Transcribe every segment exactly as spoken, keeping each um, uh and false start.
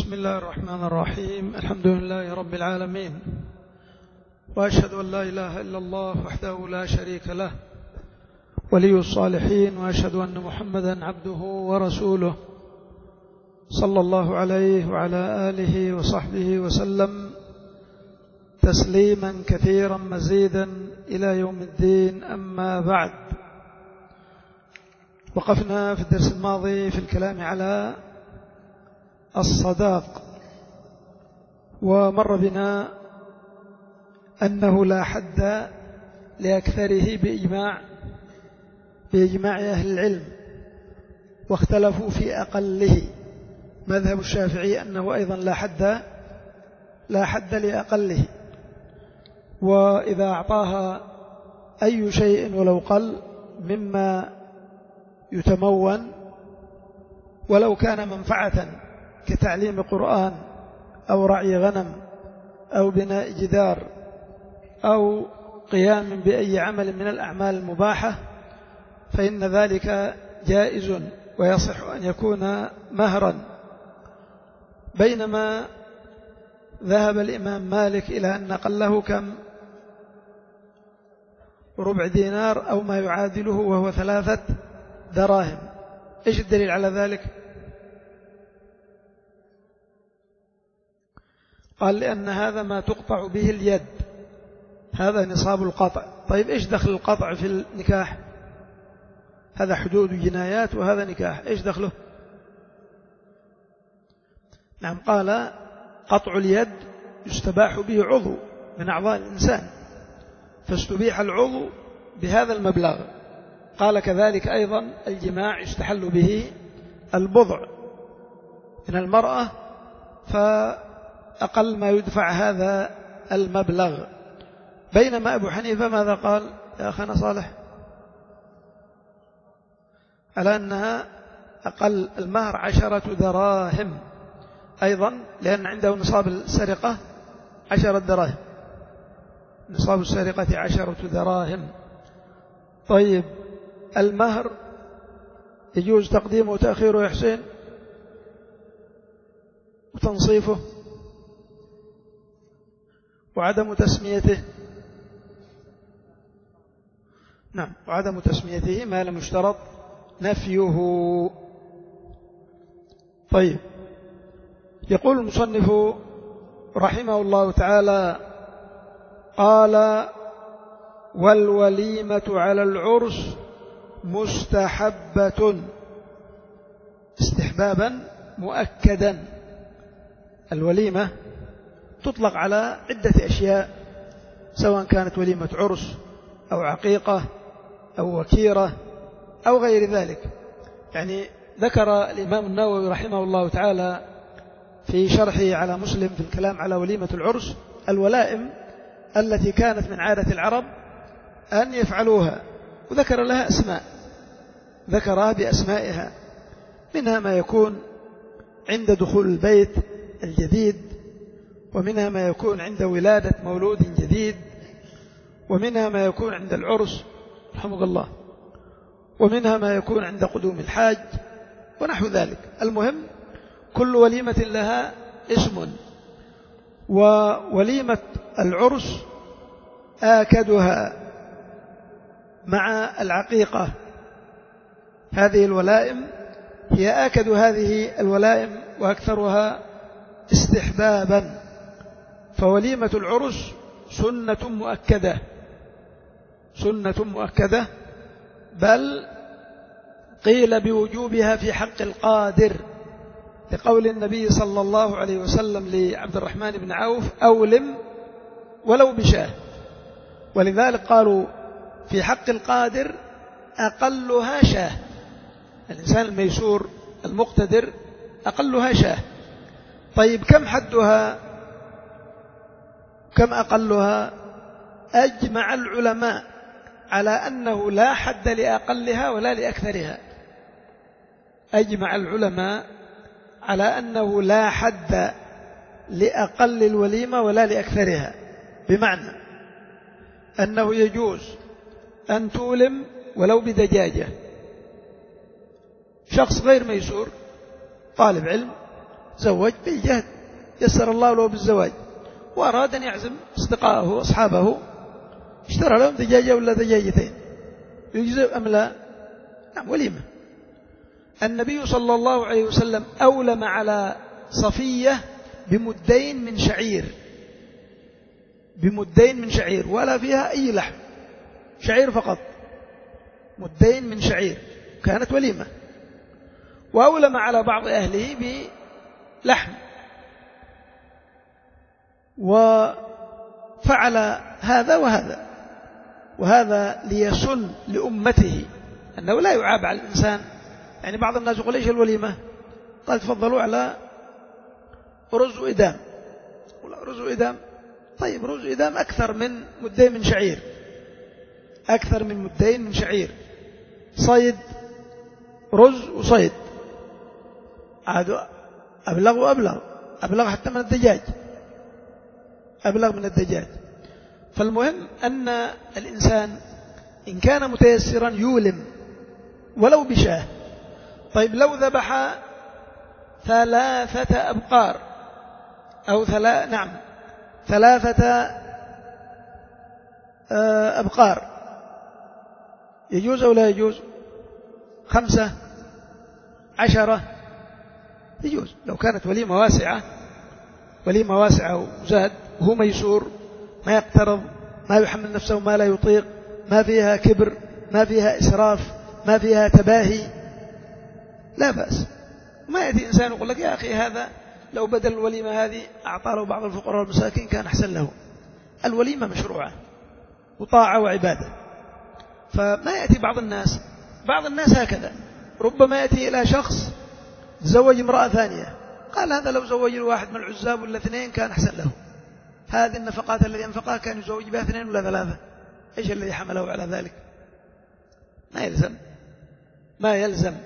بسم الله الرحمن الرحيم. الحمد لله رب العالمين، وأشهد أن لا إله إلا الله وحده لا شريك له ولي الصالحين، وأشهد أن محمدا عبده ورسوله صلى الله عليه وعلى آله وصحبه وسلم تسليما كثيرا مزيدا إلى يوم الدين. أما بعد، وقفنا في الدرس الماضي في الكلام على الصداق، ومر بنا أنه لا حد لأكثره بإجماع بإجماع أهل العلم، واختلفوا في أقله. مذهب الشافعي أنه أيضا لا حد لا حد لأقله، وإذا أعطاها أي شيء ولو قل مما يتمون، ولو كان منفعة كتعليم قرآن أو رعي غنم أو بناء جدار أو قيام بأي عمل من الأعمال المباحة، فإن ذلك جائز ويصح أن يكون مهرا. بينما ذهب الإمام مالك إلى أن أقله كم؟ ربع دينار أو ما يعادله، وهو ثلاثة دراهم. إيش الدليل على ذلك؟ قال لأن هذا ما تقطع به اليد، هذا نصاب القطع. طيب إيش دخل القطع في النكاح؟ هذا حدود جنايات وهذا نكاح، إيش دخله؟ نعم، قال قطع اليد يستباح به عضو من أعضاء الإنسان، فاستبيح العضو بهذا المبلغ. قال كذلك أيضا الجماع يستحل به البضع من المرأة، فأقل ما يدفع هذا المبلغ. بينما أبو حنيفة ماذا قال يا أخانا صالح؟ على أنها أقل المهر عشرة دراهم أيضا، لأن عنده نصاب السرقة عشرة دراهم، نصاب السرقة عشرة دراهم. طيب المهر يجوز تقديمه وتأخيره يا حسين، وتنصيفه، وعدم تسميته. نعم، وعدم تسميته ما لم يشترط نفيه. طيب، يقول المصنف رحمه الله تعالى: قال: والوليمة على العرس مستحبة، استحبابا مؤكدا. الوليمة تطلق على عدة أشياء، سواء كانت وليمة عرس أو عقيقة أو وكيرة أو غير ذلك. يعني ذكر الإمام النووي رحمه الله تعالى في شرحه على مسلم في الكلام على وليمة العرس الولائم التي كانت من عادة العرب أن يفعلوها، وذكر لها أسماء، ذكرها بأسمائها. منها ما يكون عند دخول البيت الجديد، ومنها ما يكون عند ولادة مولود جديد، ومنها ما يكون عند العرس رحمك الله، ومنها ما يكون عند قدوم الحاج ونحو ذلك. المهم كل وليمة لها اسم، ووليمة العرس آكدها مع العقيقة. هذه الولائم هي آكد هذه الولائم وأكثرها استحبابا. فوليمة العرس سنة مؤكدة، سنة مؤكدة، بل قيل بوجوبها في حق القادر، لقول النبي صلى الله عليه وسلم لعبد الرحمن بن عوف: أولم ولو بشاه. ولذلك قالوا في حق القادر أقلها شاه، الإنسان الميسور المقتدر أقلها شاه. طيب كم حدها؟ كم أقلها؟ أجمع العلماء على أنه لا حد لأقلها ولا لأكثرها. أجمع العلماء على أنه لا حد لأقل الوليمة ولا لأكثرها، بمعنى أنه يجوز أن تولم ولو بدجاجة. شخص غير ميسور طالب علم زوج بالجهد، يسر الله له بالزواج، وأراد أن يعزم أصدقائه وأصحابه، اشترى لهم دجاجة ولا دجاجتين، يجزئ أم لا؟ نعم، وليمة. النبي صلى الله عليه وسلم أولم على صفية بمدين من شعير، بمدين من شعير، ولا فيها أي لحم، شعير فقط، مدين من شعير، كانت وليمة. وأولم على بعض أهله بلحم، وفعل هذا وهذا، وهذا ليسن لأمته أنه لا يعاب على الإنسان. يعني بعض الناس يقول إيش الوليمة؟ قال تفضلوا على رز وإدام. رز وإدام، طيب رز وإدام أكثر من مدين من شعير، أكثر من مدين من شعير، صيد، رز وصيد، عاد أبلغ وأبلغ، أبلغ حتى من الدجاج، أبلغ من الدجاج. فالمهم أن الإنسان إن كان متيسرا يولم ولو بشاه. طيب لو ذبح ثلاثة أبقار أو ثلا نعم ثلاثة أبقار، يجوز أو لا يجوز؟ خمسة، عشرة، يجوز لو كانت وليمة واسعة، وليمة واسعة وزاد وهو ميسور، ما يقترض، ما يحمل نفسه ما لا يطيق، ما فيها كبر، ما فيها إسراف، ما فيها تباهي، لا بأس. ما يأتي إنسان يقول لك يا أخي هذا لو بدل الوليمة هذه أعطى له بعض الفقراء والمساكين كان أحسن له. الوليمة مشروعة وطاعة وعبادة. فما يأتي بعض الناس بعض الناس هكذا، ربما يأتي إلى شخص تزوج امرأة ثانية، قال هذا لو زوج الواحد من العزاب ولا اثنين كان أحسن له، هذه النفقات التي أنفقها كان يزوج بها اثنين ولا ثلاثة، إيش الذي حمله على ذلك؟ ما يلزم، ما يلزم.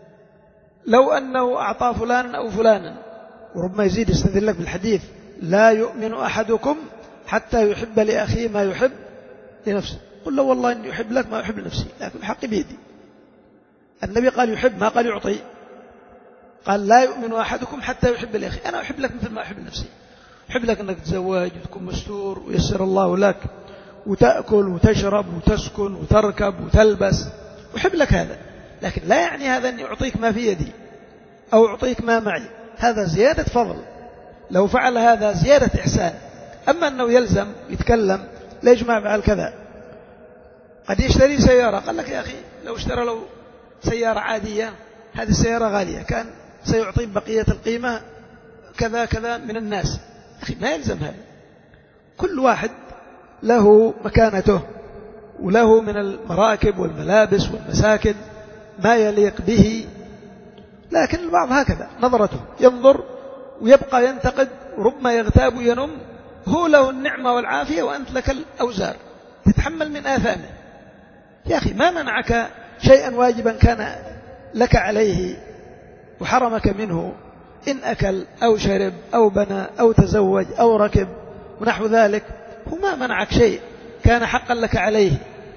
لو أنه أعطى فلانا أو فلانا، وربما يزيد يستدل لك بالحديث لا يؤمن أحدكم حتى يحب لأخيه ما يحب لنفسه، قل له والله إني يحب لك ما يحب لنفسي، لكن الحق بيدي. النبي قال يحب، ما قال يعطي، قال لا يؤمن أحدكم حتى يحب لأخيه. أنا أحب لك مثل ما أحب لنفسي، أحب لك أنك تتزوج وتكون مستور ويسر الله لك وتأكل وتشرب وتسكن وتركب وتلبس، أحب لك هذا، لكن لا يعني هذا أن أعطيك ما في يدي أو أعطيك ما معي، هذا زيادة فضل، لو فعل هذا زيادة إحسان. أما أنه يلزم يتكلم ليش ما فعل كذا، قد يشتري سيارة، قال لك يا أخي لو اشترى له سيارة عادية هذه السيارة غالية كان سيعطي بقية القيمة كذا كذا من الناس، أخي ما يلزم هذا. كل واحد له مكانته وله من المراكب والملابس والمساكن ما يليق به، لكن البعض هكذا نظرته ينظر ويبقى ينتقد وربما يغتاب وينم، هو له النعمة والعافية وأنت لك الأوزار تتحمل من آثامه. يا أخي ما منعك شيئا واجبا كان لك عليه وحرمك منه، إن أكل أو شرب أو بنى أو تزوج أو ركب ونحو ذلك، هو ما منعك شيء كان حقا لك عليه.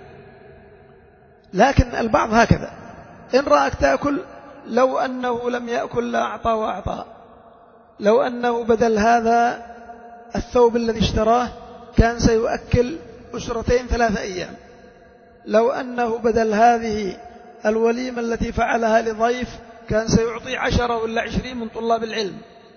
لكن البعض هكذا، إن رأك تأكل لو أنه لم يأكل لا أعطى وأعطى، لو أنه بدل هذا الثوب الذي اشتراه كان سيؤكل أسرتين ثلاثة أيام، لو أنه بدل هذه الوليمة التي فعلها لضيف كان سيعطي عشرة ولا عشرين من طلاب العلم.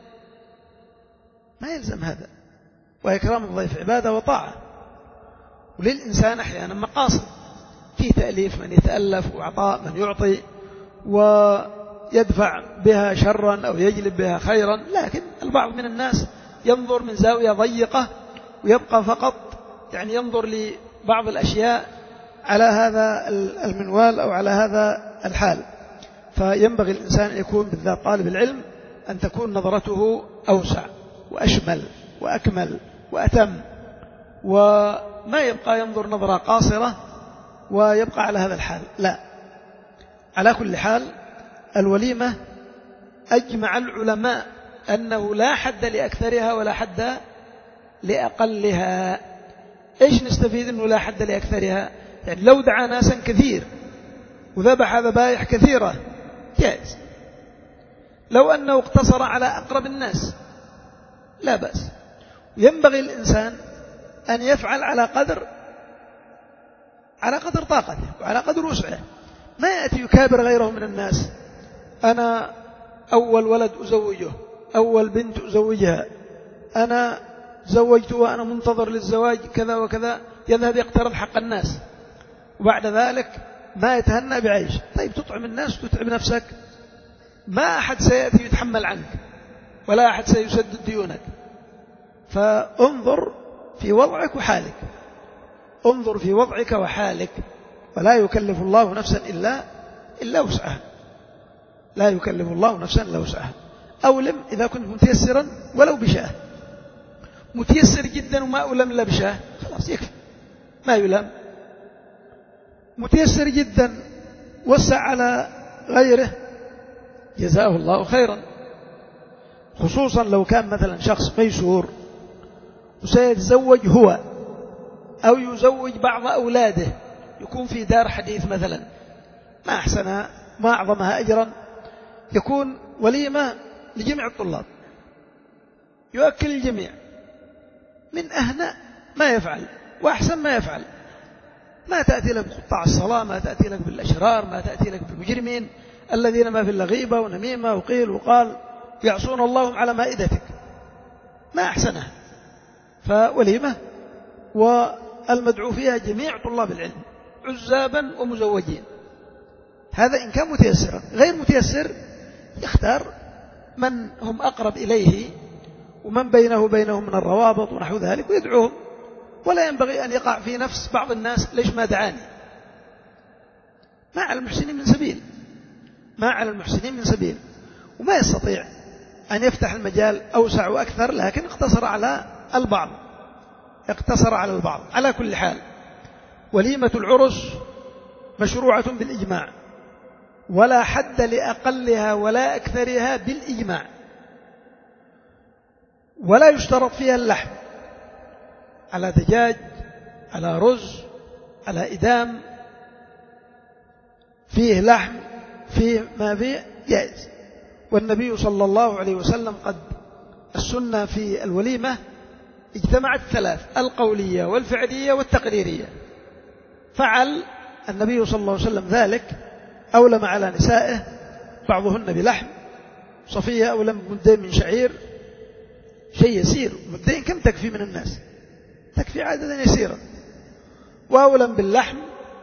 ما يلزم هذا، وإكرام الضيف عبادة وطاعة، وللإنسان أحيانا مقاصد، في تأليف من يتألف وعطاء من يعطي ويدفع بها شرا أو يجلب بها خيرا. لكن البعض من الناس ينظر من زاوية ضيقة ويبقى فقط يعني ينظر لبعض الأشياء على هذا المنوال أو على هذا الحال. فينبغي الإنسان أن يكون بالذات طالب العلم أن تكون نظرته أوسع وأشمل وأكمل وأتم، وما يبقى ينظر نظرة قاصرة ويبقى على هذا الحال، لا. على كل حال الوليمة أجمع العلماء أنه لا حد لأكثرها ولا حد لأقلها. إيش نستفيد أنه لا حد لأكثرها؟ يعني لو دعا ناسا كثير وذبح ذبائح كثيرة جائز، لو أنه اقتصر على أقرب الناس لا بأس. ينبغي الإنسان أن يفعل على قدر على قدر طاقته وعلى قدر وسعه، ما يأتي يكابر غيره من الناس. أنا أول ولد أزوجه، أول بنت أزوجها، أنا زوجت وأنا منتظر للزواج كذا وكذا، يذهب يقترض حق الناس وبعد ذلك ما يتهنى بعيش. طيب تطعم الناس وتتعب نفسك، ما أحد سيأتي يتحمل عنك ولا أحد سيسدد ديونك. فانظر في وضعك وحالك، انظر في وضعك وحالك، ولا يكلف الله نفسا إلا إلا وسعها، لا يكلف الله نفسا إلا وسعها. أولم إذا كنت متيسرا ولو بشاه، متيسر جدا وما ألم إلا بشاه خلاص يكفي، ما يلام. متيسر جدا وسع على غيره جزاه الله خيرا، خصوصا لو كان مثلا شخص ميسور وسيتزوج هو أو يزوج بعض أولاده، يكون في دار حديث مثلا، ما أحسنها ما أعظمها أجرا، يكون وليمة لجميع الطلاب، يؤكل الجميع، من أهنأ ما يفعل وأحسن ما يفعل. ما تأتي لك بقطاع الصلاة، ما تأتي لك بالأشرار، ما تأتي لك بالمجرمين الذين ما في إلا غيبة ونميمة وقيل وقال يعصون الله على مائدتك، ما أحسنها. فوليمة والمدعو فيها جميع طلاب العلم عزابا ومزوجين، هذا إن كان متيسرا. غير متيسر يختار من هم أقرب إليه ومن بينه وبينهم من الروابط ونحو ذلك ويدعوهم، ولا ينبغي أن يقع في نفس بعض الناس ليش ما دعاني. ما على المحسنين من سبيل، ما على المحسنين من سبيل، وما يستطيع أن يفتح المجال أوسع وأكثر، لكن اقتصر على البعض، اقتصر على البعض. على كل حال وليمة العرس مشروعة بالإجماع، ولا حد لأقلها ولا أكثرها بالإجماع، ولا يشترط فيها اللحم، على دجاج، على رز، على إدام، فيه لحم، فيه ما فيه جائز. والنبي صلى الله عليه وسلم قد السنة في الوليمة اجتمعت ثلاث: القولية والفعلية والتقريرية. فعل النبي صلى الله عليه وسلم ذلك، أولم على نسائه بعضهن بلحم، صفية أولم بمدين من شعير، شيء يسير، مدين كم تكفي من الناس؟ تكفي عددا يسيرا. وأولم باللحم.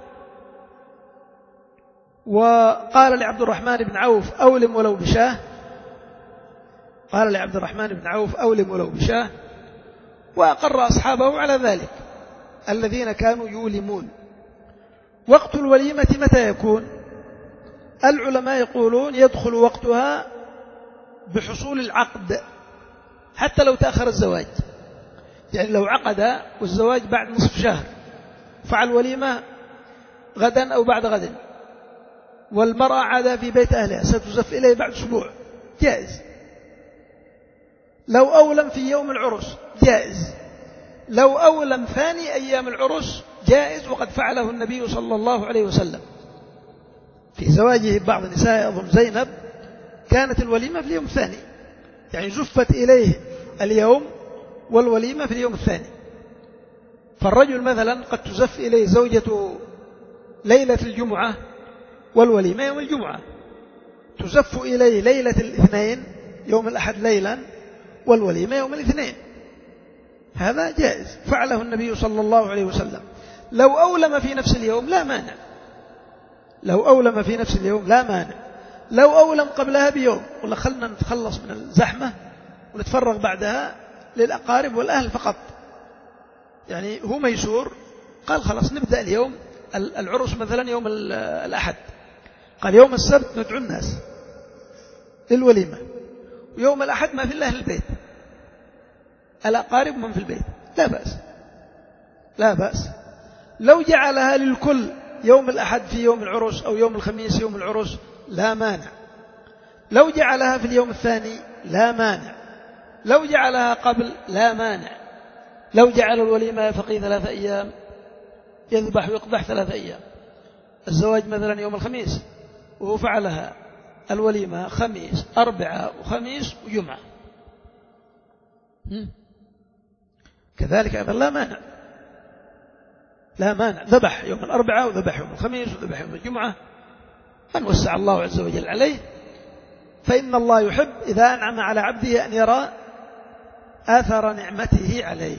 وقال لعبد الرحمن بن عوف أولم ولو بشاه، قال لعبد الرحمن بن عوف أولم ولو بشاه، وأقر أصحابه على ذلك الذين كانوا يولمون. وقت الوليمة متى يكون؟ العلماء يقولون يدخل وقتها بحصول العقد، حتى لو تأخر الزواج، يعني لو عقد والزواج بعد نصف شهر فعل وليمة غدا أو بعد غد، والمرأة عادة في بيت أهلها ستزف إليه بعد أسبوع، جائز. لو أولم في يوم العرس جائز، لو أولم ثاني أيام العرس جائز، وقد فعله النبي صلى الله عليه وسلم في زواجه بعض نساء أظن زينب، كانت الوليمة في اليوم الثاني، يعني زفت إليه اليوم والوليمة في اليوم الثاني. فالرجل مثلا قد تزف إليه زوجته ليلة الجمعة والوليمة يوم الجمعة، تزف إليه ليلة الاثنين يوم الأحد ليلا والوليمة يوم الاثنين، هذا جائز، فعله النبي صلى الله عليه وسلم. لو أولم في نفس اليوم لا مانع، لو أولم في نفس اليوم لا مانع. لو أولم قبلها بيوم قل خلنا نتخلص من الزحمة ونتفرغ بعدها للأقارب والأهل فقط، يعني هو ميسور، قال خلاص نبدأ اليوم العرس مثلا يوم الأحد، قال يوم السبت ندعو الناس للوليمة، ويوم الأحد ما في الله البيت، الأقارب من في البيت، لا بأس، لا بأس. لو جعلها للكل يوم الأحد في يوم العرس أو يوم الخميس يوم العرس لا مانع، لو جعلها في اليوم الثاني لا مانع، لو جعلها قبل لا مانع، لو جعل الوليمة يفقي ثلاثة أيام يذبح ويقضح ثلاثة أيام، الزواج مثلا يوم الخميس وهو فعلها الوليمة خميس أربعاء وخميس وجمعة، كذلك أيضا لا مانع، لا مانع، ذبح يوم الأربعاء وذبح يوم الخميس وذبح يوم الجمعة، من وسع الله عز وجل عليه، فإن الله يحب إذا أنعم على عبده أن يرى آثر نعمته عليه.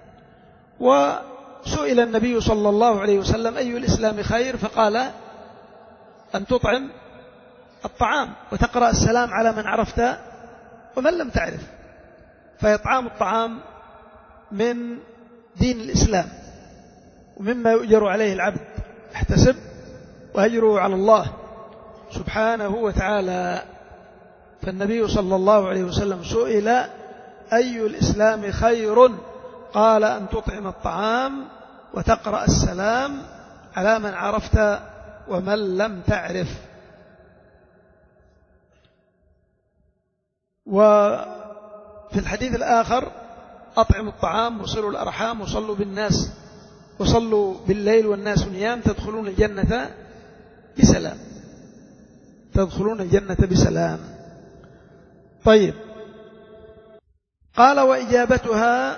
وسئل النبي صلى الله عليه وسلم أي الإسلام خير؟ فقال أن تطعم الطعام وتقرأ السلام على من عرفت ومن لم تعرف، فإطعام الطعام من دين الإسلام ومما يؤجر عليه العبد احتسب وأجره على الله سبحانه وتعالى. فالنبي صلى الله عليه وسلم سئل أي الإسلام خير؟ قال أن تطعم الطعام وتقرأ السلام على من عرفت ومن لم تعرف. وفي الحديث الآخر أطعموا الطعام وصلوا الأرحام وصلوا بالناس وصلوا بالليل والناس نيام تدخلون الجنة بسلام، تدخلون الجنة بسلام. طيب، قال وإجابتها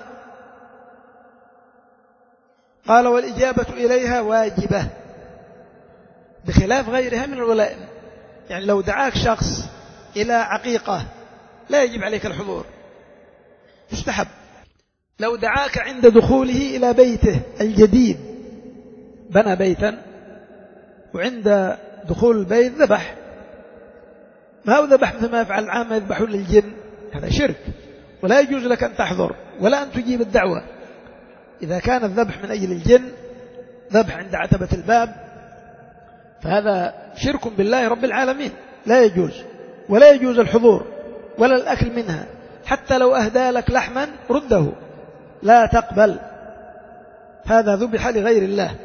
قال والإجابة إليها واجبة بخلاف غيرها من الولائم. يعني لو دعاك شخص إلى عقيقة لا يجب عليك الحضور، يستحب. لو دعاك عند دخوله إلى بيته الجديد، بنى بيتا وعند دخول البيت ذبح، ما هو ذبح مثل ما يفعل العامة يذبحون للجن، هذا شرك، ولا يجوز لك أن تحضر ولا أن تجيب الدعوة. إذا كان الذبح من أجل الجن، ذبح عند عتبة الباب، فهذا شرك بالله رب العالمين، لا يجوز، ولا يجوز الحضور ولا الأكل منها. حتى لو أهدى لك لحما رده، لا تقبل، هذا ذبح لغير الله،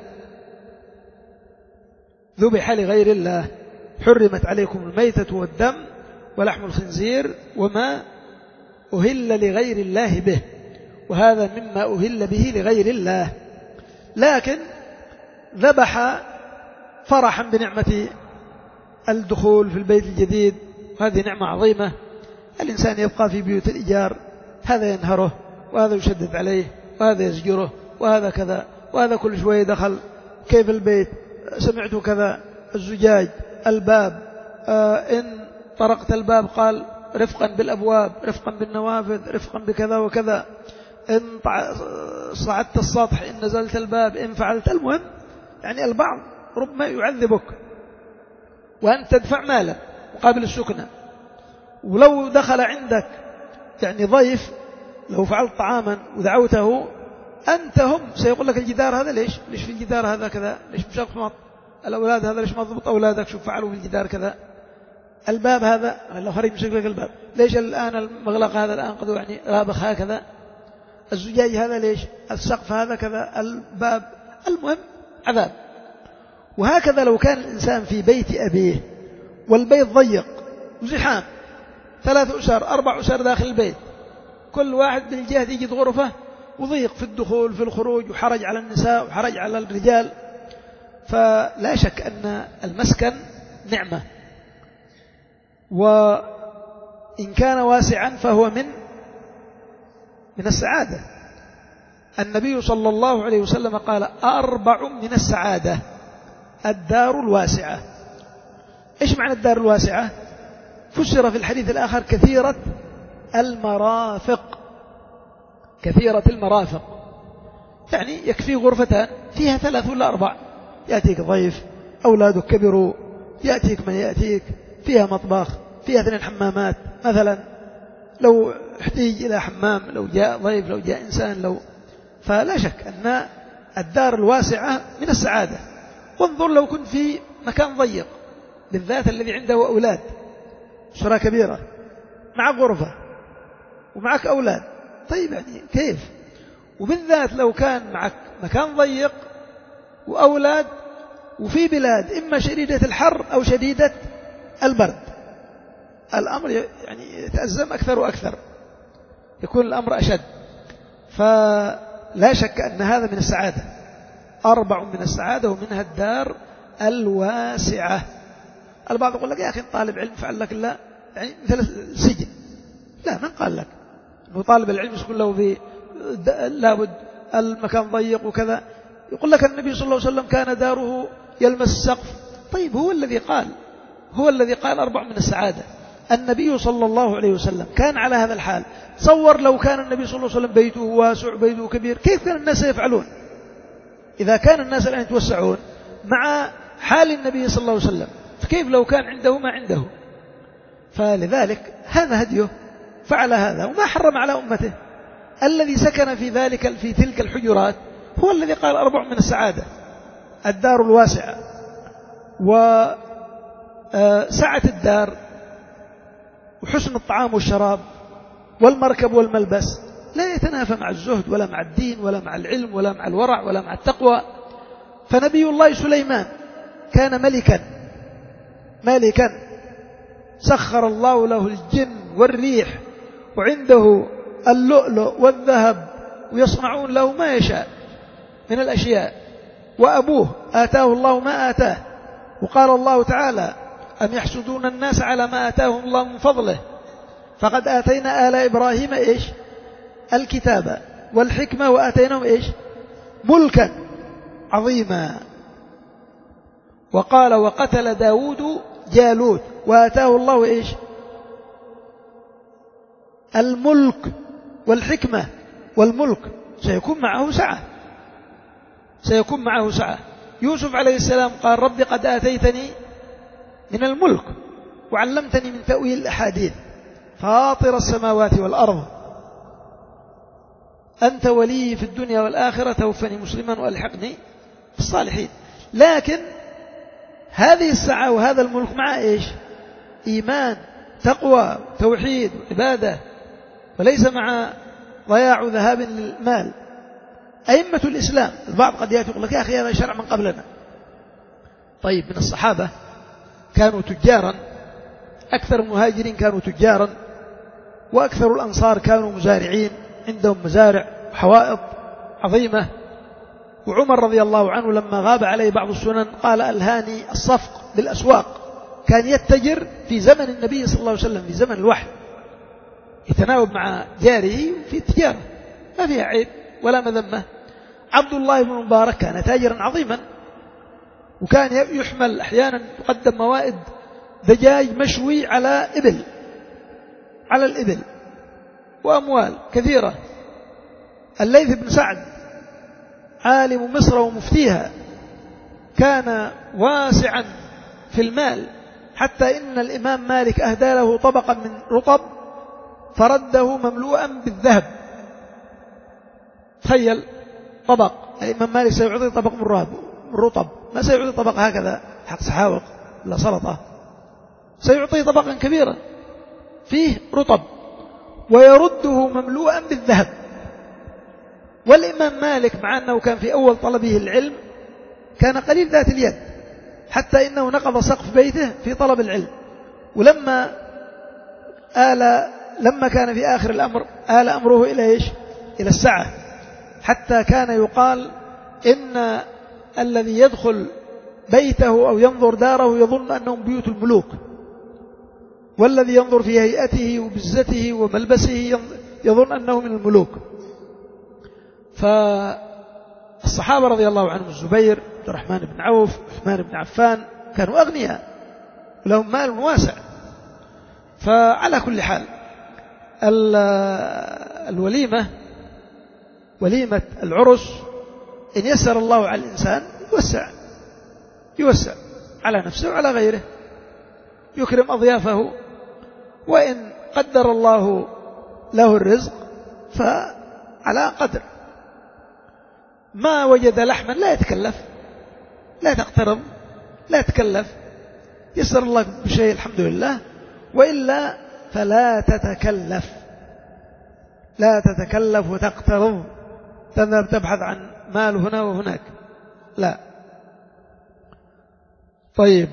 ذبح لغير الله. حرمت عليكم الميتة والدم ولحم الخنزير وما أهل لغير الله به، وهذا مما أهل به لغير الله. لكن ذبح فرحا بنعمة الدخول في البيت الجديد، هذه نعمة عظيمة. الإنسان يبقى في بيوت الإيجار، هذا ينهره وهذا يشدد عليه وهذا يزجره وهذا كذا، وهذا كل شوية دخل كيف البيت، سمعت كذا، الزجاج، الباب، آه إن طرقت الباب قال رفقا بالأبواب، رفقا بالنوافذ، رفقا بكذا وكذا، إن صعدت السطح، إن نزلت الباب، إن فعلت. المهم يعني البعض ربما يعذبك وأنت تدفع مالا مقابل السكنة. ولو دخل عندك يعني ضيف، لو فعلت طعاما ودعوته أنت، هم سيقول لك الجدار هذا ليش ليش في الجدار هذا كذا، ليش مشخص الأولاد هذا، ليش ما ضبط أولادك، شوف فعلوا في الجدار كذا، الباب هذا لو خرج مشك لك الباب، ليش الآن المغلق هذا الآن قد يعني رابخ هكذا، الزجاج هذا ليش، السقف هذا كذا، الباب. المهم عذاب. وهكذا لو كان الإنسان في بيت أبيه والبيت ضيق وزحام، ثلاث أسر أربع أسر داخل البيت، كل واحد بالجهة يجد غرفة، وضيق في الدخول في الخروج، وحرج على النساء وحرج على الرجال، فلا شك أن المسكن نعمة، وإن كان واسعا فهو من من السعادة. النبي صلى الله عليه وسلم قال أربع من السعادة: الدار الواسعة. إيش معنى الدار الواسعة؟ فسر في الحديث الآخر كثيرة المرافق، كثيرة المرافق، يعني يكفي غرفتان فيها ثلاث ولا أربع، يأتيك ضيف، أولادك كبروا، يأتيك من يأتيك، فيها مطبخ، فيها اثنين حمامات مثلا، لو احتاج إلى حمام، لو جاء ضيف، لو جاء إنسان، لو فلا شك أن الدار الواسعة من السعادة. وانظر لو كنت في مكان ضيق، بالذات الذي عنده أولاد، أسرة كبيرة مع غرفة ومعك أولاد، طيب يعني كيف؟ وبالذات لو كان معك مكان ضيق وأولاد وفي بلاد إما شديدة الحر أو شديدة البرد، الأمر يعني يتأزم أكثر وأكثر، يكون الأمر أشد. فلا شك أن هذا من السعادة، أربع من السعادة، ومنها الدار الواسعة. البعض يقول لك يا أخي طالب علم فعل لك لا يعني مثل السجن. لا، من قال لك أنه طالب العلم يكون له في لابد المكان ضيق وكذا؟ يقول لك النبي صلى الله عليه وسلم كان داره يلمس السقف. طيب هو الذي قال هو الذي قال أربع من السعادة. النبي صلى الله عليه وسلم كان على هذا الحال. تصور لو كان النبي صلى الله عليه وسلم بيته واسع بيته كبير، كيف كان الناس يفعلون؟ إذا كان الناس الآن يتوسعون مع حال النبي صلى الله عليه وسلم، فكيف لو كان عنده ما عنده؟ فلذلك هذا هديه، فعل هذا وما حرم على أمته. الذي سكن في ذلك في تلك الحجرات هو الذي قال أربع من السعادة: الدار الواسعة وسعة الدار وحسن الطعام والشراب والمركب والملبس، لا يتنافى مع الزهد ولا مع الدين ولا مع العلم ولا مع الورع ولا مع التقوى. فنبي الله سليمان كان ملكا ملكا سخر الله له الجن والريح، وعنده اللؤلؤ والذهب، ويصنعون له ما يشاء من الأشياء. وأبوه آتاه الله ما آتاه، وقال الله تعالى: أم يحسدون الناس على ما آتاهم الله من فضله فقد آتينا آل إبراهيم إيش؟ الكتاب والحكمة وآتيناهم إيش؟ ملكا عظيما. وقال: وقتل داود جالوت وآتاه الله إيش؟ الملك والحكمة والملك. سيكون معه سعة سيكون معه سعة. يوسف عليه السلام قال: رب قد آتيتني من الملك وعلمتني من تأويل الأحاديث فاطر السماوات والأرض أنت ولي في الدنيا والآخرة توفني مسلما وألحقني في الصالحين. لكن هذه السعة وهذا الملك مع إيش؟ إيمان، تقوى، توحيد، عبادة، وليس مع ضياع ذهاب للمال. أئمة الإسلام البعض قد يأتي يقول لك يا أخي هذا شرع من قبلنا. طيب من الصحابة كانوا تجارا، أكثر المهاجرين كانوا تجارا، وأكثر الأنصار كانوا مزارعين، عندهم مزارع وحوائط عظيمة. وعمر رضي الله عنه لما غاب عليه بعض السنن قال: ألهاني الصفق بالأسواق. كان يتجر في زمن النبي صلى الله عليه وسلم، في زمن الوحي، يتناوب مع جاره في التجارة، ما فيها عيب ولا مذمة. عبد الله بن مبارك كان تاجرا عظيما، وكان يحمل أحيانا يقدم موائد دجاج مشوي على إبل على الإبل وأموال كثيرة. الليث بن سعد عالم مصر ومفتيها كان واسعا في المال، حتى إن الإمام مالك أهدى له طبقا من رطب فرده مملوءا بالذهب. تخيل طبق، الإمام مالك سيعطي طبق من رطب، ما سيعطي طبق هكذا حق سحاوق لا سلطة، سيعطي طبقا كبيرا فيه رطب ويرده مملوءا بالذهب. والإمام مالك مع أنه كان في أول طلبه العلم كان قليل ذات اليد، حتى إنه نقض سقف بيته في طلب العلم. ولما آل لما كان في آخر الأمر آل أمره إلى إيش؟ إلى السعة، حتى كان يقال إن الذي يدخل بيته أو ينظر داره يظن أنهم بيوت الملوك، والذي ينظر في هيئته وبزته وملبسه يظن أنه من الملوك. فالصحابة رضي الله عنهم الزبير، عبد الرحمن بن عوف، عثمان بن عفان كانوا أغنياء ولهم مال واسع. فعلى كل حال الوليمة وليمة العرس إن يسر الله على الإنسان يوسع يوسع على نفسه وعلى غيره، يكرم أضيافه، وإن قدر الله له الرزق فعلى قدر. ما وجد لحما لا يتكلف، لا تقترض، لا تكلف، يسر الله بشيء الحمد لله، وإلا فلا تتكلف لا تتكلف وتقترض، تذهب تبحث عن مال هنا وهناك، لا. طيب،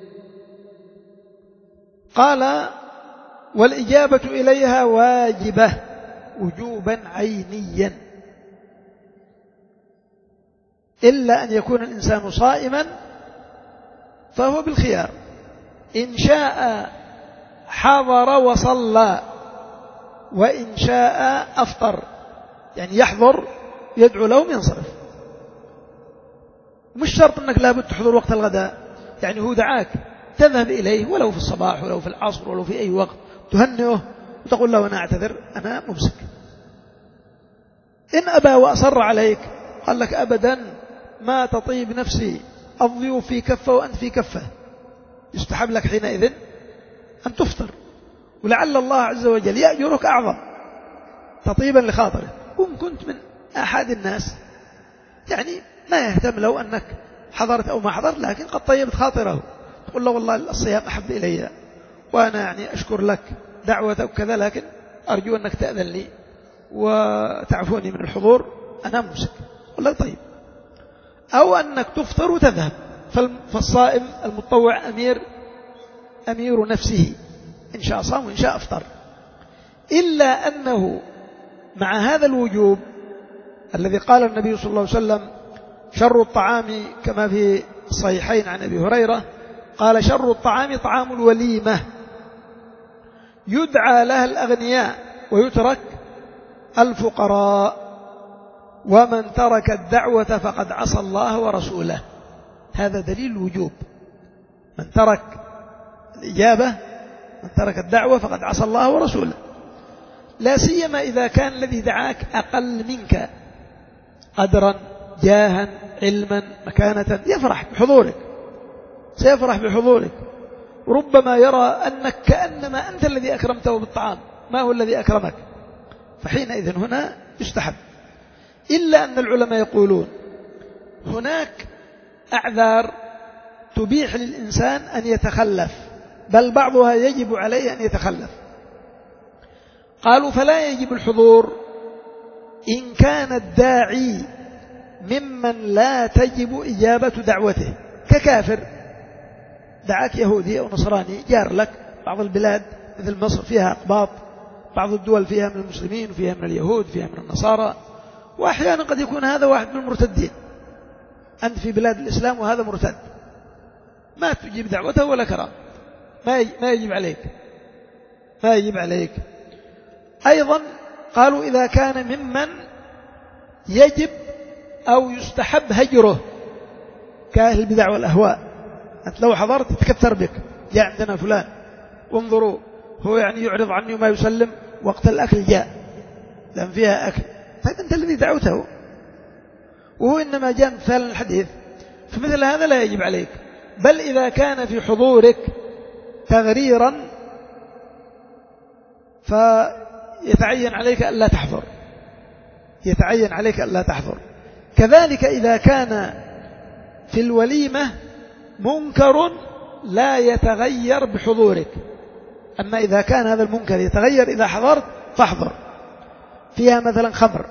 قال: والإجابة إليها واجبة وجوبا عينيا، إلا أن يكون الإنسان صائما فهو بالخيار، إن شاء حضر وصلى وإن شاء أفطر، يعني يحضر يدعو لهم ينصرف. مش شرط أنك لابد تحضر وقت الغداء، يعني هو دعاك تذهب إليه ولو في الصباح ولو في العصر ولو في أي وقت، تهنئه وتقول له أنا أعتذر أنا ممسك. إن أبى وأصر عليك قال لك أبدا ما تطيب نفسي، الضيوف في كفة وأنت في كفة، يستحب لك حينئذ أن تفطر، ولعل الله عز وجل يأجرك أعظم تطيبا لخاطره. وإن كنت من أحد الناس يعني ما يهتم لو أنك حضرت أو ما حضرت، لكن قد طيبت خاطره، تقول له والله الصيام أحب إلي وأنا يعني أشكر لك دعوتك وكذا، لكن أرجو أنك تأذن لي وتعفوني من الحضور أنا ممسك. قل لك طيب. أو أنك تفطر وتذهب، فالصائم المتطوع أمير أمير نفسه، إن شاء صام وإن شاء أفطر. إلا أنه مع هذا الوجوب الذي قال النبي صلى الله عليه وسلم شر الطعام كما في الصحيحين عن أبي هريرة قال شر الطعام طعام الوليمة يدعى لها الأغنياء ويترك الفقراء، ومن ترك الدعوة فقد عصى الله ورسوله. هذا دليل الوجوب، من ترك الإجابة من ترك الدعوة فقد عصى الله ورسوله، لا سيما إذا كان الذي دعاك أقل منك قدرا جاها علما مكانة، يفرح بحضورك، سيفرح بحضورك، ربما يرى أنك كأنما أنت الذي أكرمته بالطعام ما هو الذي أكرمك، فحينئذ هنا يستحب. إلا أن العلماء يقولون هناك أعذار تبيح للإنسان أن يتخلف، بل بعضها يجب عليه أن يتخلف. قالوا فلا يجب الحضور إن كان الداعي ممن لا تجب إجابة دعوته، ككافر دعاك يهودي أو نصراني جار لك، بعض البلاد مثل مصر فيها أقباط، بعض الدول فيها من المسلمين وفيها من اليهود فيها من النصارى، وأحيانا قد يكون هذا واحد من المرتدين، أنت في بلاد الإسلام وهذا مرتد، ما تجيب دعوته ولا كرام، ما يجب عليك ما يجب عليك. أيضا قالوا إذا كان ممن يجب أو يستحب هجره كأهل البدع والأهواء، أنت لو حضرت تكثر بك، جاء عندنا فلان وانظروا هو يعني يعرض عني وما يسلم، وقت الأكل جاء لأن فيها أكل، طيب أنت الذي دعوته وهو إنما جاء مثال الحديث، فمثل هذا لا يجب عليك. بل إذا كان في حضورك تغريرا فيتعين عليك ألا تحضر، يتعين عليك ألا تحضر. كذلك إذا كان في الوليمة منكر لا يتغير بحضورك، أما إذا كان هذا المنكر يتغير إذا حضرت فاحضر. فيها مثلا خمر،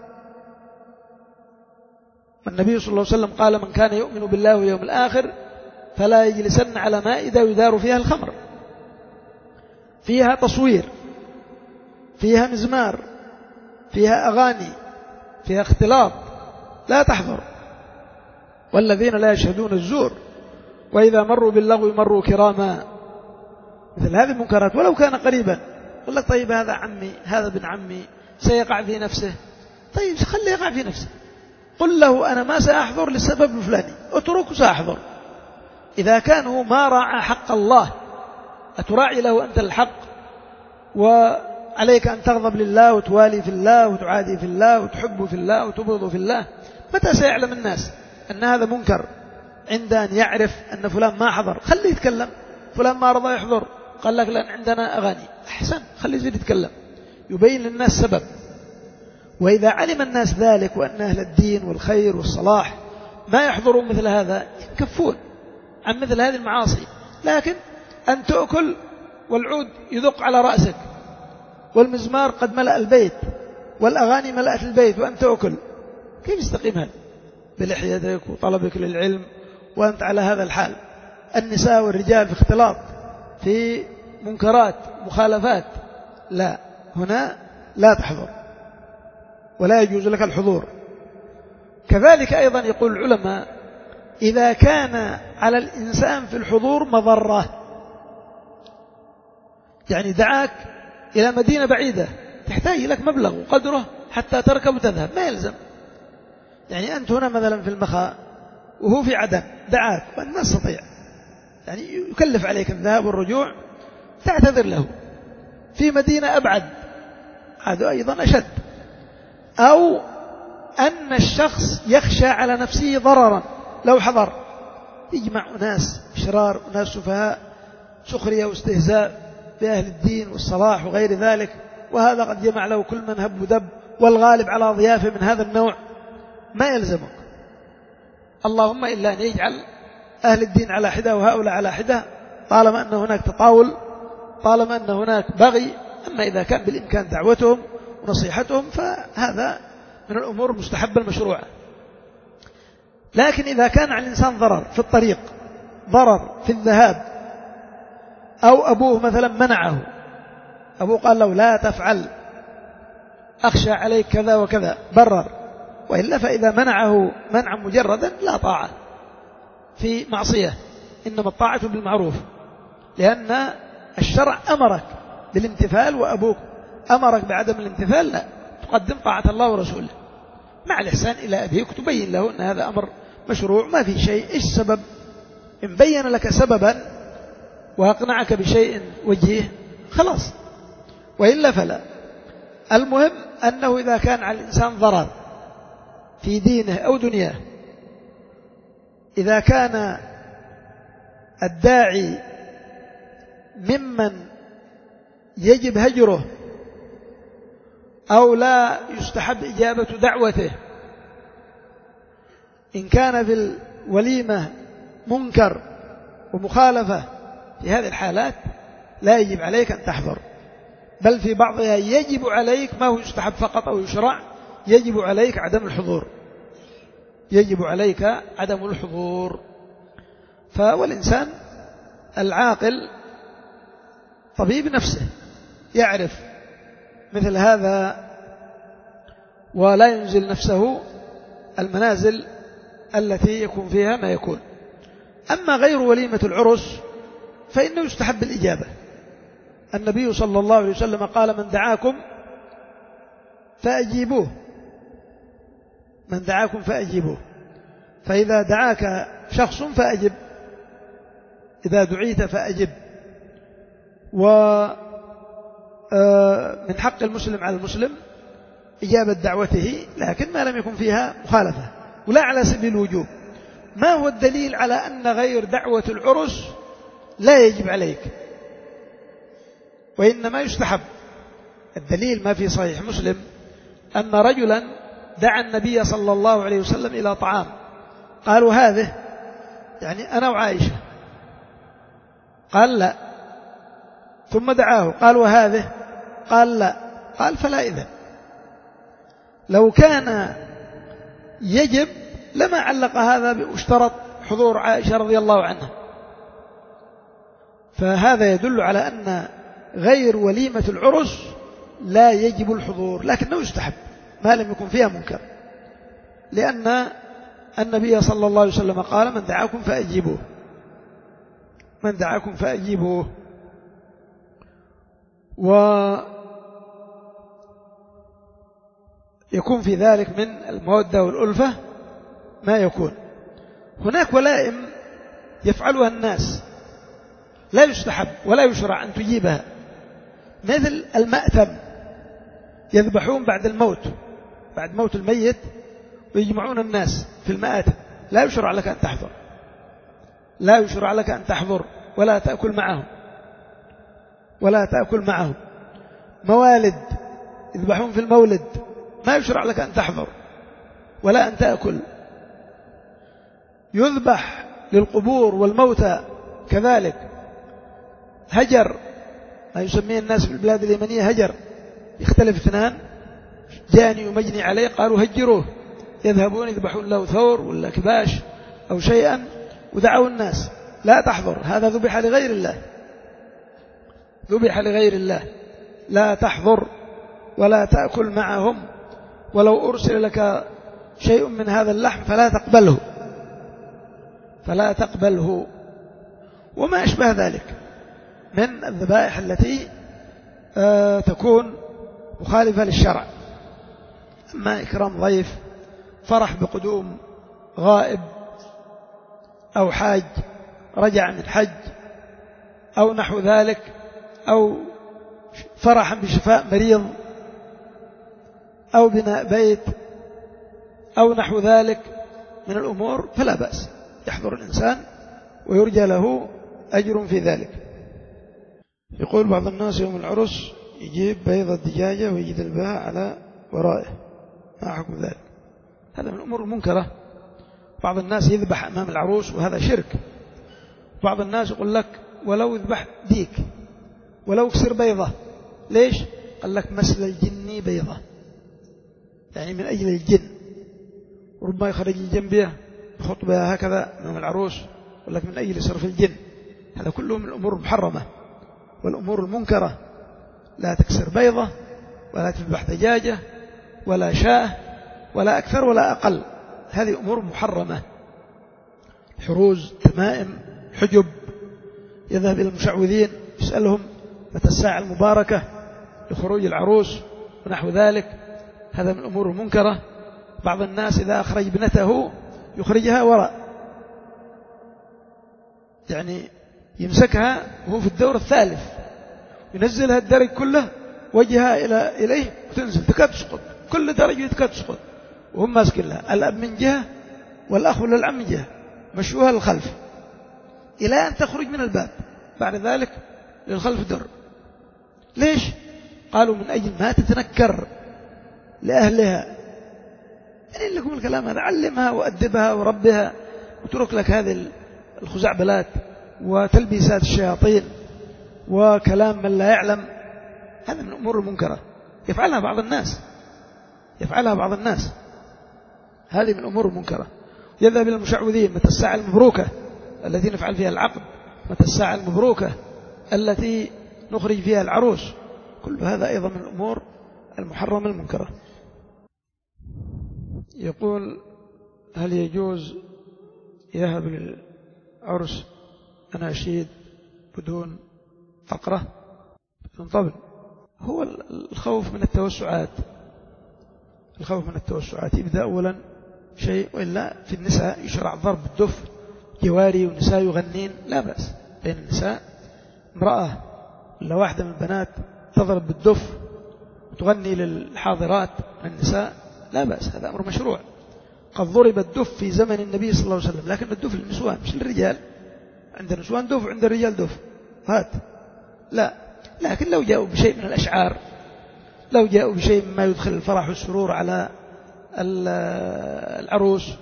النبي صلى الله عليه وسلم قال من كان يؤمن بالله واليوم الآخر فلا يجلسن على مائدة يدار فيها الخمر. فيها تصوير، فيها مزمار، فيها أغاني، فيها اختلاط، لا تحضر. والذين لا يشهدون الزور وإذا مروا باللغو مروا كراما، مثل هذه المنكرات ولو كان قريبا. يقول لك طيب هذا عمي هذا ابن عمي سيقع في نفسه، طيب خليه يقع في نفسه، قل له أنا ما سأحضر للسبب الفلاني، اتركه سأحضر. إذا كان هو ما راعى حق الله أتراعي له أنت الحق، وعليك أن تغضب لله وتوالي في الله وتعادي في الله وتحب في الله وتبغض في الله. متى سيعلم الناس أن هذا منكر؟ عند أن يعرف أن فلان ما حضر خليه يتكلم، فلان ما رضى يحضر قال لك لأن عندنا أغاني، أحسن خليه يزيد يتكلم يبين للناس سبب. وإذا علم الناس ذلك وأن أهل الدين والخير والصلاح ما يحضرون مثل هذا يكفون عن مثل هذه المعاصي. لكن أن تأكل والعود يدق على رأسك والمزمار قد ملأ البيت والأغاني ملأت البيت وأنت تأكل، كيف يستقيم هذا بلحيتك وطلبك للعلم وأنت على هذا الحال؟ النساء والرجال في اختلاط في منكرات مخالفات، لا، هنا لا تحضر ولا يجوز لك الحضور. كذلك أيضا يقول العلماء إذا كان على الإنسان في الحضور مضرة، يعني دعاك إلى مدينة بعيدة تحتاج لك مبلغ وقدره حتى تركب وتذهب، ما يلزم. يعني أنت هنا مثلا في المخاء وهو في عدن دعاك وأنت ما تستطيع، يعني يكلف عليك الذهاب والرجوع، تعتذر له. في مدينة أبعد هذا أيضا أشد. أو أن الشخص يخشى على نفسه ضررا، لو حضر يجمع ناس شرار وناس سفهاء، سخرية واستهزاء بأهل الدين والصلاح وغير ذلك، وهذا قد جمع له كل من هب ودب، والغالب على ضيافه من هذا النوع، ما يلزمك. اللهم إلا أن يجعل أهل الدين على حدة وهؤلاء على حدة، طالما أن هناك تطاول، طالما أن هناك بغي. أما إذا كان بالإمكان دعوتهم ونصيحتهم فهذا من الأمور المستحبة المشروعة. لكن إذا كان على الإنسان ضرر في الطريق، ضرر في الذهاب، أو أبوه مثلا منعه، أبوه قال له لا تفعل أخشى عليك كذا وكذا، برر، وإلا فإذا منعه منعا مجردا لا طاعة في معصية، إنما الطاعة بالمعروف، لأن الشرع أمرك بالامتثال وأبوك أمرك بعدم الامتثال، لا، تقدم طاعة الله ورسوله مع الإحسان إلى أبيك، تبين له أن هذا أمر مشروع ما في شيء. إيش السبب؟ إن بين لك سببا وأقنعك بشيء وجهه خلاص، وإلا فلا. المهم أنه إذا كان على الإنسان ضرر في دينه أو دنياه، إذا كان الداعي ممن يجب هجره أو لا يستحب إجابة دعوته، إن كان في الوليمة منكر ومخالفة، في هذه الحالات لا يجب عليك أن تحضر، بل في بعضها يجب عليك ما هو يستحب فقط أو يشرع، يجب عليك عدم الحضور، يجب عليك عدم الحضور. فالإنسان العاقل طبيب نفسه يعرف مثل هذا ولا ينزل نفسه المنازل التي يكون فيها ما يكون. أما غير وليمة العرس فإنه يستحب الإجابة. النبي صلى الله عليه وسلم قال من دعاكم فأجيبوه، من دعاكم فأجيبوه. فإذا دعاك شخص فأجب، إذا دعيت فأجب. ومن حق المسلم على المسلم إجابة دعوته، لكن ما لم يكن فيها مخالفة ولا على سبيل الوجوب. ما هو الدليل على أن غير دعوة العرس لا يجب عليك وإنما يستحب؟ الدليل ما في صحيح مسلم أن رجلا دعا النبي صلى الله عليه وسلم إلى طعام، قالوا هذه يعني أنا وعائشة، قال لا، ثم دعاه قالوا هذه، قال لا، قال فلا إذن. لو كان يجب لما علق هذا باشترط حضور عائشة رضي الله عنها. فهذا يدل على أن غير وليمة العرس لا يجب الحضور، لكنه يستحب ما لم يكن فيها منكر، لأن النبي صلى الله عليه وسلم قال من دعاكم فأجيبوه، من دعاكم فأجيبوه. ويكون في ذلك من المودة والألفة ما يكون. هناك ولائم يفعلها الناس لا يستحب ولا يشرع أن تجيبها، مثل المأتم، يذبحون بعد الموت، بعد موت الميت ويجمعون الناس في المآتم، لا يشرع لك أن تحضر، لا يشرع لك أن تحضر ولا تأكل معهم، ولا تأكل معهم. موالد يذبحون في المولد، ما يشرع لك أن تحضر ولا أن تأكل. يذبح للقبور والموتى كذلك. هجر، ما يسميه الناس في البلاد اليمنية هجر، يختلف اثنان جاني ومجني عليه، قالوا هجروه، يذهبون يذبحون له ثور ولا كباش أو شيئا ودعوا الناس لا تحضر، هذا ذبح لغير الله، ذبح لغير الله، لا تحضر ولا تأكل معهم، ولو أرسل لك شيء من هذا اللحم فلا تقبله، فلا تقبله. وما أشبه ذلك من الذبائح التي آه تكون مخالفة للشرع. أما إكرام ضيف، فرح بقدوم غائب أو حاج رجع من حج أو نحو ذلك، أو فرحا بشفاء مريض أو بناء بيت أو نحو ذلك من الأمور، فلا بأس، يحضر الإنسان ويرجى له أجر في ذلك. يقول بعض الناس يوم العرس يجيب بيضة دجاجة ويجذبها على ورائه، ما حكم ذلك؟ هذا من الأمور المنكرة. بعض الناس يذبح أمام العروس وهذا شرك. بعض الناس يقول لك ولو يذبح ديك، ولو كسر بيضة، ليش؟ قال لك مثل الجن بيضة، يعني من أجل الجن، وربما يخرج الجن بها يخط بها هكذا أمام العروس، يقول لك من أجل صرف الجن. هذا كله من الأمور المحرمة والأمور المنكرة. لا تكسر بيضة ولا تذبح دجاجة ولا شاة ولا أكثر ولا أقل، هذه أمور محرمة. حروز، تمائم، حجب، يذهب إلى المشعوذين يسألهم متى الساعة المباركة لخروج العروس ونحو ذلك، هذا من الأمور المنكرة. بعض الناس إذا أخرج ابنته يخرجها وراء، يعني يمسكها وهو في الدور الثالث، ينزلها الدرج كله وجهها إلى إليه وتنزل تكاد تسقط، كل درجة تكاد تسقط، وهم ماسكين لها، الأب من جهة والأخ ولا العم من جهة، مشوها للخلف إلى أن تخرج من الباب، بعد ذلك للخلف در. ليش؟ قالوا من أجل ما تتنكر لأهلها. يعني لكم الكلام هذا، علمها وأدبها وربها، وترك لك هذه الخزعبلات وتلبيسات الشياطين وكلام من لا يعلم. هذا من الأمور المنكرة يفعلها بعض الناس، يفعلها بعض الناس، هذه من الأمور المنكرة. يذهب إلى المشعوذين متى الساعة المبروكة التي نفعل فيها العقد، متى الساعة المبروكة التي نخرج فيها العروس، كل هذا أيضا من الأمور المحرمة المنكرة. يقول هل يجوز يهب للعرس أناشيد بدون فقرة بدون طبل؟ هو الخوف من التوسعات، الخوف من التوسعات يبدأ أولا شيء، وإلا في النساء يشرع ضرب الدف، جواري ونساء يغنين لا بأس بين النساء، امرأة ولا واحدة من البنات تضرب بالدف وتغني للحاضرات من النساء لا بأس، هذا أمر مشروع. قد ضرب الدف في زمن النبي صلى الله عليه وسلم، لكن الدف للنسوان مش للرجال، عند النسوان دف وعند الرجال دف، هات لا. لكن لو جاءوا بشيء من الأشعار، لو جاءوا بشيء مما يدخل الفرح والسرور على العروس،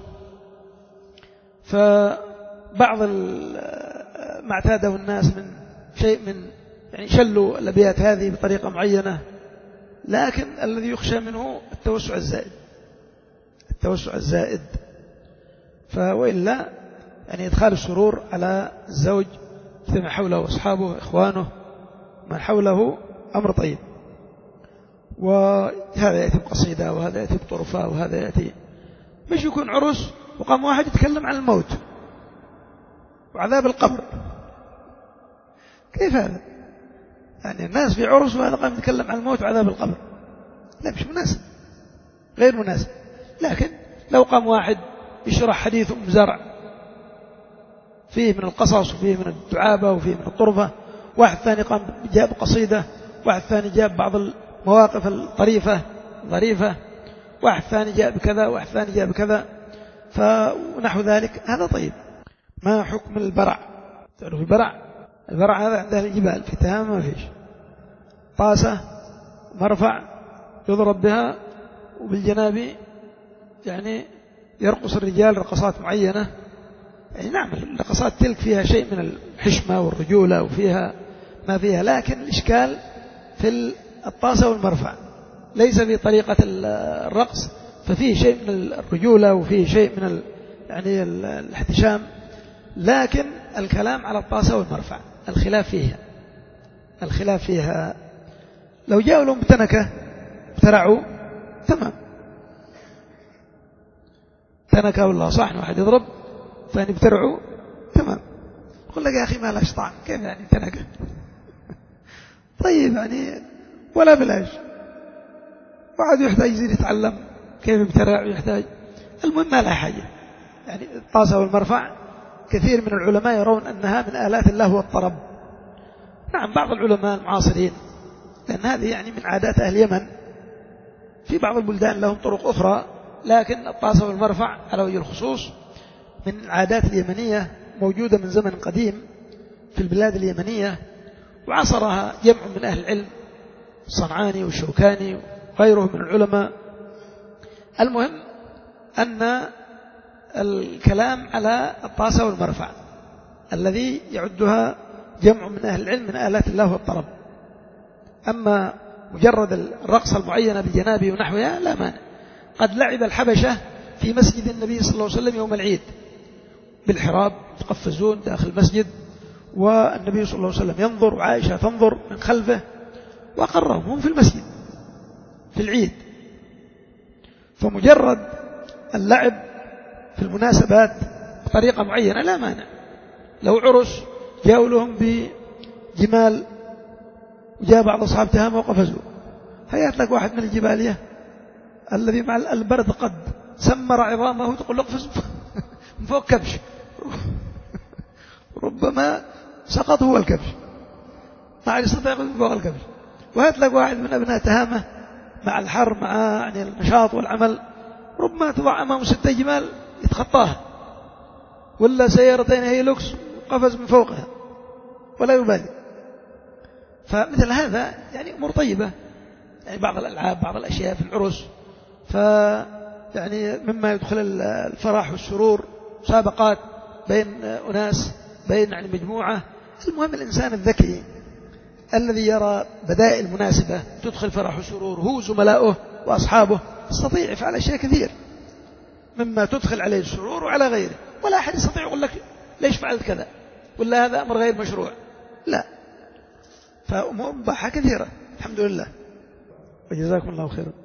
فبعض ما اعتاده الناس من شيء من يعني شلوا الأبيات هذه بطريقة معينة، لكن الذي يخشى منه التوسع الزائد، التوسع الزائد. فوإلا يعني إدخال السرور على الزوج فيما حوله وأصحابه إخوانه ما حوله أمر طيب. وهذا يأتي بقصيدة وهذا يأتي بطرفة وهذا يأتي، مش يكون عرس وقام واحد يتكلم عن الموت وعذاب القبر، كيف هذا؟ يعني الناس في عرس وهذا قام يتكلم عن الموت وعذاب القبر، لا مش مناسب، غير مناسب. لكن لو قام واحد يشرح حديث أم زرع فيه من القصص وفيه من الدعابة وفيه من الطرفة، واحد ثاني قام جاب قصيدة، واحد ثاني جاب بعض المواقف الطريفة ظريفة، واحد ثاني جاء بكذا، واحد ثاني جاء بكذا، فنحو ذلك، هذا طيب. ما حكم البرع؟ تعرف البرع؟ البرع هذا عند أهل الجبال في تهامة ما فيش، طاسة مرفع يضرب بها، وبالجناب يعني يرقص الرجال رقصات معينة، يعني نعم الرقصات تلك فيها شيء من الحشمة والرجولة وفيها ما فيها، لكن الإشكال في الطاسة والمرفع، ليس في طريقة الرقص، ففيه شيء من الرجولة وفيه شيء من ال يعني الاحتشام، لكن الكلام على الطاسة والمرفع الخلاف فيها، الخلاف فيها. لو جاءوا لهم بتنكة ابترعوا تمام، تنكة والله صحن واحد يضرب ثاني ابترعوا تمام، قل لك يا أخي ما لهاش طعم، كيف يعني تنكة؟ طيب يعني ولا بلاش، وعاد يحتاج يزيد يتعلم كيف يبترع ويحتاج. المهم ما لها حاجة. يعني الطاسة والمرفع كثير من العلماء يرون أنها من آلات اللهو والطرب. نعم بعض العلماء المعاصرين، لأن هذه يعني من عادات أهل اليمن، في بعض البلدان لهم طرق أخرى، لكن الطاسة والمرفع على وجه الخصوص من العادات اليمنية، موجودة من زمن قديم في البلاد اليمنية، وعصرها جمع من أهل العلم، الصنعاني والشوكاني وغيره من العلماء. المهم أن الكلام على الطاسة والمرفع الذي يعدها جمع من أهل العلم من آلات اللهو والطرب. أما مجرد الرقصة المعينة بالجنابي ونحوها لا مانع. قد لعب الحبشة في مسجد النبي صلى الله عليه وسلم يوم العيد بالحراب، يتقفزون داخل المسجد، والنبي صلى الله عليه وسلم ينظر وعائشة تنظر من خلفه، وأقرهم هم في المسجد في العيد. فمجرد اللعب في المناسبات بطريقة معينة لا مانع. لو عرس جاءوا لهم بجمال وجاء بعض أصحاب تهامة وقفزوا، هيات لك واحد من الجبالية الذي مع البرد قد سمر عظامه تقول له اقفز من فوق كبش، ربما سقط هو الكبش، ما عاد يستطيع من فوق الكبش. وهات لك واحد من أبناء تهامة مع الحر مع يعني النشاط والعمل، ربما تضع أمامه ستة جمال يتخطاها، ولا سيارتين هيلوكس قفز من فوقها ولا يبالي. فمثل هذا يعني أمور طيبة، يعني بعض الألعاب بعض الأشياء في العرس، فيعني مما يدخل الفرح والسرور، مسابقات بين أناس بين يعني مجموعة. المهم الإنسان الذكي الذي يرى بدائل مناسبة تدخل فرح وسرور، هو زملائه وأصحابه يستطيع يفعل أشياء كثير مما تدخل عليه السرور وعلى غيره، ولا أحد يستطيع يقول لك ليش فعلت كذا ولا هذا أمر غير مشروع، لا. فأمور مباحة كثيرة الحمد لله، وجزاكم الله خيرا.